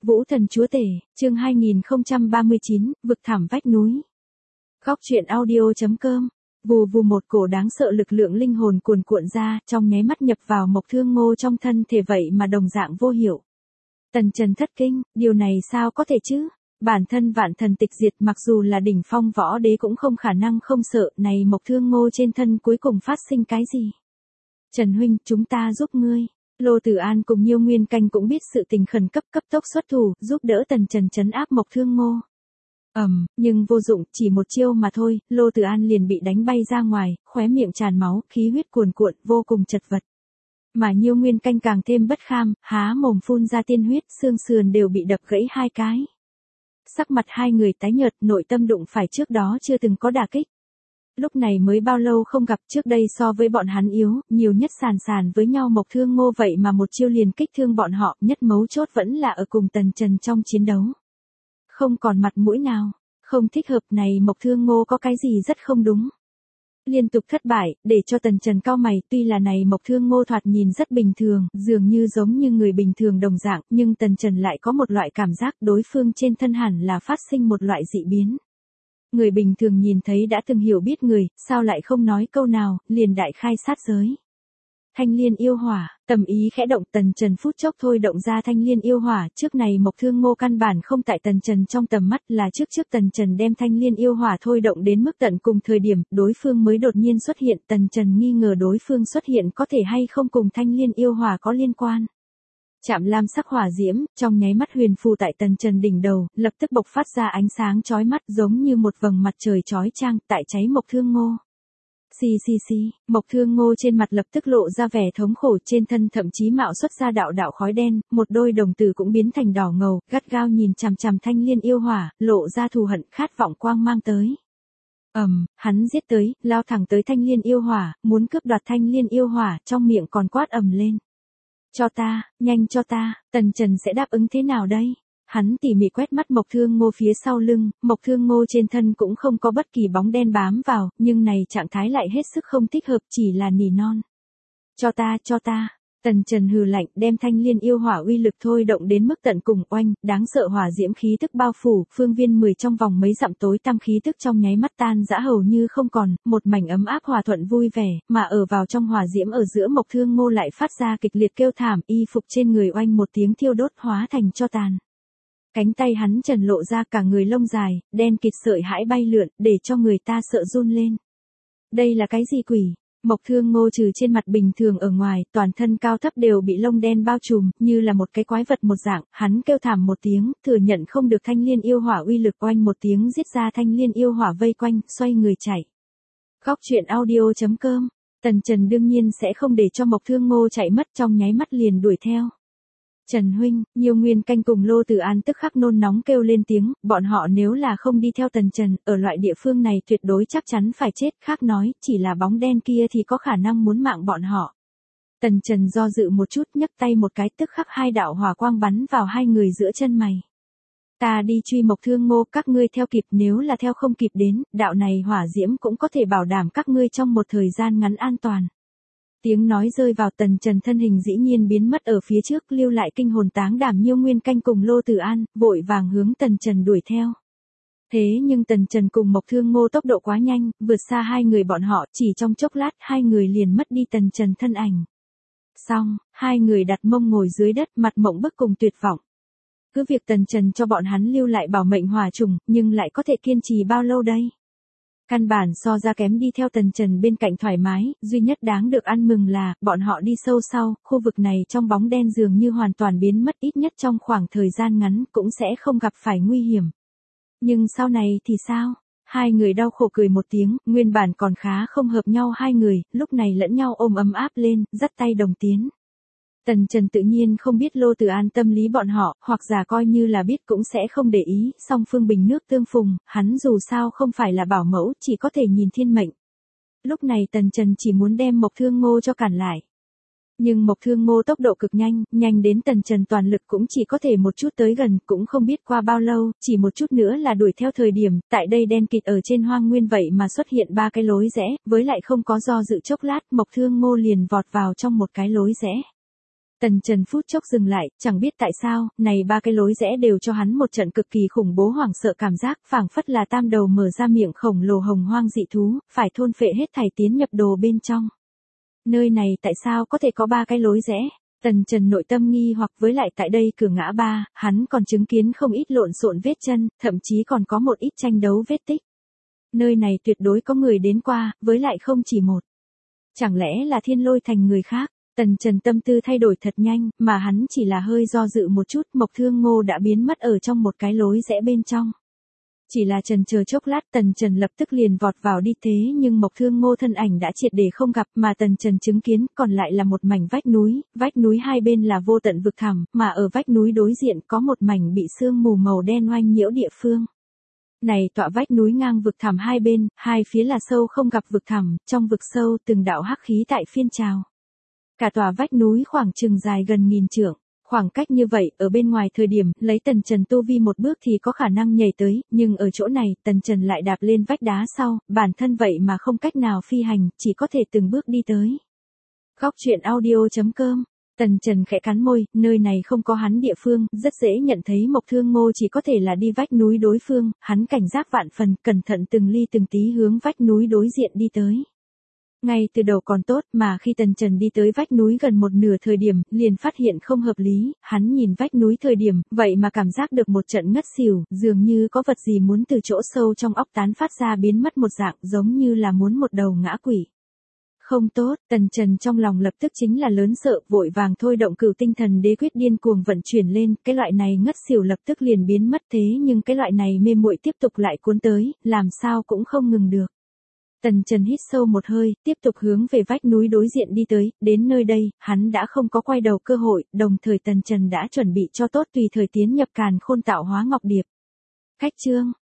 Vũ thần chúa tể, chương 2039, vực thẳm vách núi. Góc truyện audio.com. Vù vù, một cổ đáng sợ lực lượng linh hồn cuồn cuộn ra, trong nháy mắt nhập vào Mộc Thương Ngô trong thân thể, vậy mà đồng dạng vô hiệu. Tần Trần thất kinh, điều này sao có thể chứ? Bản thân vạn thần tịch diệt, mặc dù là đỉnh phong võ đế cũng không khả năng không sợ, này Mộc Thương Ngô trên thân cuối cùng phát sinh cái gì? Trần huynh, chúng ta giúp ngươi. Lô Tử An cùng Nhiêu Nguyên Canh cũng biết sự tình khẩn cấp, cấp tốc xuất thủ, giúp đỡ Tần Trần trấn áp Mộc Thương Ngô. Nhưng vô dụng, chỉ một chiêu mà thôi, Lô Tử An liền bị đánh bay ra ngoài, khóe miệng tràn máu, khí huyết cuồn cuộn, vô cùng chật vật. Mà Nhiêu Nguyên Canh càng thêm bất kham, há mồm phun ra tiên huyết, xương sườn đều bị đập gãy hai cái. Sắc mặt hai người tái nhợt, nội tâm đụng phải trước đó chưa từng có đả kích. Lúc này mới bao lâu không gặp, trước đây so với bọn hắn yếu, nhiều nhất sàn với nhau Mộc Thương Ngô, vậy mà một chiêu liền kích thương bọn họ, nhất mấu chốt vẫn là ở cùng Tần Trần trong chiến đấu. Không còn mặt mũi nào, không thích hợp, này Mộc Thương Ngô có cái gì rất không đúng. Liên tục thất bại, để cho Tần Trần cau mày, tuy là này Mộc Thương Ngô thoạt nhìn rất bình thường, dường như giống như người bình thường đồng dạng, nhưng Tần Trần lại có một loại cảm giác đối phương trên thân hẳn là phát sinh một loại dị biến. Người bình thường nhìn thấy đã từng hiểu biết người, sao lại không nói câu nào, liền đại khai sát giới. Thanh liên yêu hỏa, tầm ý khẽ động, Tần Trần phút chốc thôi động ra thanh liên yêu hỏa, trước này Mộc Thương Ngô căn bản không tại Tần Trần trong tầm mắt, là trước Tần Trần đem thanh liên yêu hỏa thôi động đến mức tận cùng thời điểm, đối phương mới đột nhiên xuất hiện, Tần Trần nghi ngờ đối phương xuất hiện có thể hay không cùng thanh liên yêu hỏa có liên quan. Chạm lam sắc hỏa diễm, trong nháy mắt huyền phù tại Tần Trần đỉnh đầu, lập tức bộc phát ra ánh sáng chói mắt, giống như một vầng mặt trời chói chang, tại cháy Mộc Thương Ngô. Xì, Mộc Thương Ngô trên mặt lập tức lộ ra vẻ thống khổ, trên thân thậm chí mạo xuất ra đạo đạo khói đen, một đôi đồng tử cũng biến thành đỏ ngầu, gắt gao nhìn chằm chằm thanh liên yêu hỏa, lộ ra thù hận, khát vọng quang mang tới. Hắn giết tới, lao thẳng tới thanh liên yêu hỏa, muốn cướp đoạt thanh liên yêu hỏa, trong miệng còn quát ầm lên. Cho ta, nhanh cho ta, Tần Trần sẽ đáp ứng thế nào đây? Hắn tỉ mỉ quét mắt Mộc Thương Ngô phía sau lưng, Mộc Thương Ngô trên thân cũng không có bất kỳ bóng đen bám vào, nhưng này trạng thái lại hết sức không thích hợp, chỉ là nỉ non. Cho ta, Tần Trần hừ lạnh, đem thanh liên yêu hỏa uy lực thôi động đến mức tận cùng, oanh, đáng sợ hỏa diễm khí tức bao phủ, phương viên 10 trong vòng mấy dặm tối tăm khí tức trong nháy mắt tan rã hầu như không còn, một mảnh ấm áp hòa thuận vui vẻ, mà ở vào trong hỏa diễm ở giữa Mộc Thương Ngô lại phát ra kịch liệt kêu thảm, y phục trên người oanh một tiếng thiêu đốt hóa thành tro tàn. Cánh tay hắn trần lộ ra, cả người lông dài, đen kịt sợi hãi bay lượn, để cho người ta sợ run lên. Đây là cái gì quỷ? Mộc Thương Ngô trừ trên mặt bình thường ở ngoài, toàn thân cao thấp đều bị lông đen bao trùm, như là một cái quái vật một dạng, hắn kêu thảm một tiếng, thừa nhận không được thanh liên yêu hỏa uy lực, oanh một tiếng giết ra thanh liên yêu hỏa vây quanh, xoay người chạy. Góc truyện audio.com. Tần Trần đương nhiên sẽ không để cho Mộc Thương Ngô chạy mất, trong nháy mắt liền đuổi theo. Trần huynh, Nhiêu Nguyên Canh cùng Lô Tử An tức khắc nôn nóng kêu lên tiếng, bọn họ nếu là không đi theo Tần Trần, ở loại địa phương này tuyệt đối chắc chắn phải chết, khác nói, chỉ là bóng đen kia thì có khả năng muốn mạng bọn họ. Tần Trần do dự một chút, nhấc tay một cái, tức khắc hai đạo hỏa quang bắn vào hai người giữa chân mày. Ta đi truy Mộc Thương Ngô, các ngươi theo kịp, nếu là theo không kịp đến, đạo này hỏa diễm cũng có thể bảo đảm các ngươi trong một thời gian ngắn an toàn. Tiếng nói rơi vào, Tần Trần thân hình dĩ nhiên biến mất ở phía trước, lưu lại kinh hồn táng đảm Nhiêu Nguyên Canh cùng Lô Tử An, vội vàng hướng Tần Trần đuổi theo. Thế nhưng Tần Trần cùng Mộc Thương Ngô tốc độ quá nhanh, vượt xa hai người bọn họ, chỉ trong chốc lát hai người liền mất đi Tần Trần thân ảnh. Xong, hai người đặt mông ngồi dưới đất, mặt mộng bức cùng tuyệt vọng. Cứ việc Tần Trần cho bọn hắn lưu lại bảo mệnh hỏa trùng, nhưng lại có thể kiên trì bao lâu đây? Căn bản so ra kém đi theo Tần Trần bên cạnh thoải mái, duy nhất đáng được ăn mừng là, bọn họ đi sâu sau, khu vực này trong bóng đen dường như hoàn toàn biến mất, ít nhất trong khoảng thời gian ngắn cũng sẽ không gặp phải nguy hiểm. Nhưng sau này thì sao? Hai người đau khổ cười một tiếng, nguyên bản còn khá không hợp nhau hai người, lúc này lẫn nhau ôm ấm áp lên, dắt tay đồng tiến. Tần Trần tự nhiên không biết Lô Tử An tâm lý bọn họ, hoặc giả coi như là biết cũng sẽ không để ý, song phương bình nước tương phùng, hắn dù sao không phải là bảo mẫu, chỉ có thể nhìn thiên mệnh. Lúc này Tần Trần chỉ muốn đem Mộc Thương Ngô cho cản lại. Nhưng Mộc Thương Ngô tốc độ cực nhanh, nhanh đến Tần Trần toàn lực cũng chỉ có thể một chút tới gần, cũng không biết qua bao lâu, chỉ một chút nữa là đuổi theo thời điểm, tại đây đen kịt ở trên hoang nguyên vậy mà xuất hiện ba cái lối rẽ, với lại không có do dự chốc lát, Mộc Thương Ngô liền vọt vào trong một cái lối rẽ. Tần Trần phút chốc dừng lại, chẳng biết tại sao, này ba cái lối rẽ đều cho hắn một trận cực kỳ khủng bố hoảng sợ cảm giác, phảng phất là tam đầu mở ra miệng khổng lồ hồng hoang dị thú, phải thôn phệ hết thảy tiến nhập đồ bên trong. Nơi này tại sao có thể có ba cái lối rẽ? Tần Trần nội tâm nghi hoặc, với lại tại đây cửa ngã ba, hắn còn chứng kiến không ít lộn xộn vết chân, thậm chí còn có một ít tranh đấu vết tích. Nơi này tuyệt đối có người đến qua, với lại không chỉ một. Chẳng lẽ là Thiên Lôi Thành người khác? Tần Trần tâm tư thay đổi thật nhanh, mà hắn chỉ là hơi do dự một chút, Mộc Thương Ngô đã biến mất ở trong một cái lối rẽ bên trong. Chỉ là chần chờ chốc lát, Tần Trần lập tức liền vọt vào đi, thế nhưng Mộc Thương Ngô thân ảnh đã triệt để không gặp, mà Tần Trần chứng kiến còn lại là một mảnh vách núi hai bên là vô tận vực thẳm, mà ở vách núi đối diện có một mảnh bị sương mù màu đen oanh nhiễu địa phương. Này tọa vách núi ngang vực thẳm hai bên, hai phía là sâu không gặp vực thẳm, trong vực sâu từng đạo hắc khí tại phiên trào. Cả tòa vách núi khoảng chừng dài gần 1000 trượng. Khoảng cách như vậy, ở bên ngoài thời điểm, lấy Tần Trần tu vi một bước thì có khả năng nhảy tới, nhưng ở chỗ này, Tần Trần lại đạp lên vách đá sau, bản thân vậy mà không cách nào phi hành, chỉ có thể từng bước đi tới. Góc truyện audio.com. Tần Trần khẽ cắn môi, nơi này không có hắn địa phương, rất dễ nhận thấy Mộc Thương Ngô chỉ có thể là đi vách núi đối phương, hắn cảnh giác vạn phần, cẩn thận từng ly từng tí hướng vách núi đối diện đi tới. Ngay từ đầu còn tốt, mà khi Tần Trần đi tới vách núi gần một nửa thời điểm, liền phát hiện không hợp lý, hắn nhìn vách núi thời điểm, vậy mà cảm giác được một trận ngất xỉu, dường như có vật gì muốn từ chỗ sâu trong óc tán phát ra biến mất một dạng, giống như là muốn một đầu ngã quỷ. Không tốt, Tần Trần trong lòng lập tức chính là lớn sợ, vội vàng thôi động Cửu Tinh Thần Đế Quyết điên cuồng vận chuyển lên, cái loại này ngất xỉu lập tức liền biến mất, thế nhưng cái loại này mê muội tiếp tục lại cuốn tới, làm sao cũng không ngừng được. Tần Trần hít sâu một hơi, tiếp tục hướng về vách núi đối diện đi tới, đến nơi đây, hắn đã không có quay đầu cơ hội, đồng thời Tần Trần đã chuẩn bị cho tốt tùy thời tiến nhập Càn Khôn Tạo Hóa Ngọc Điệp. Khách chương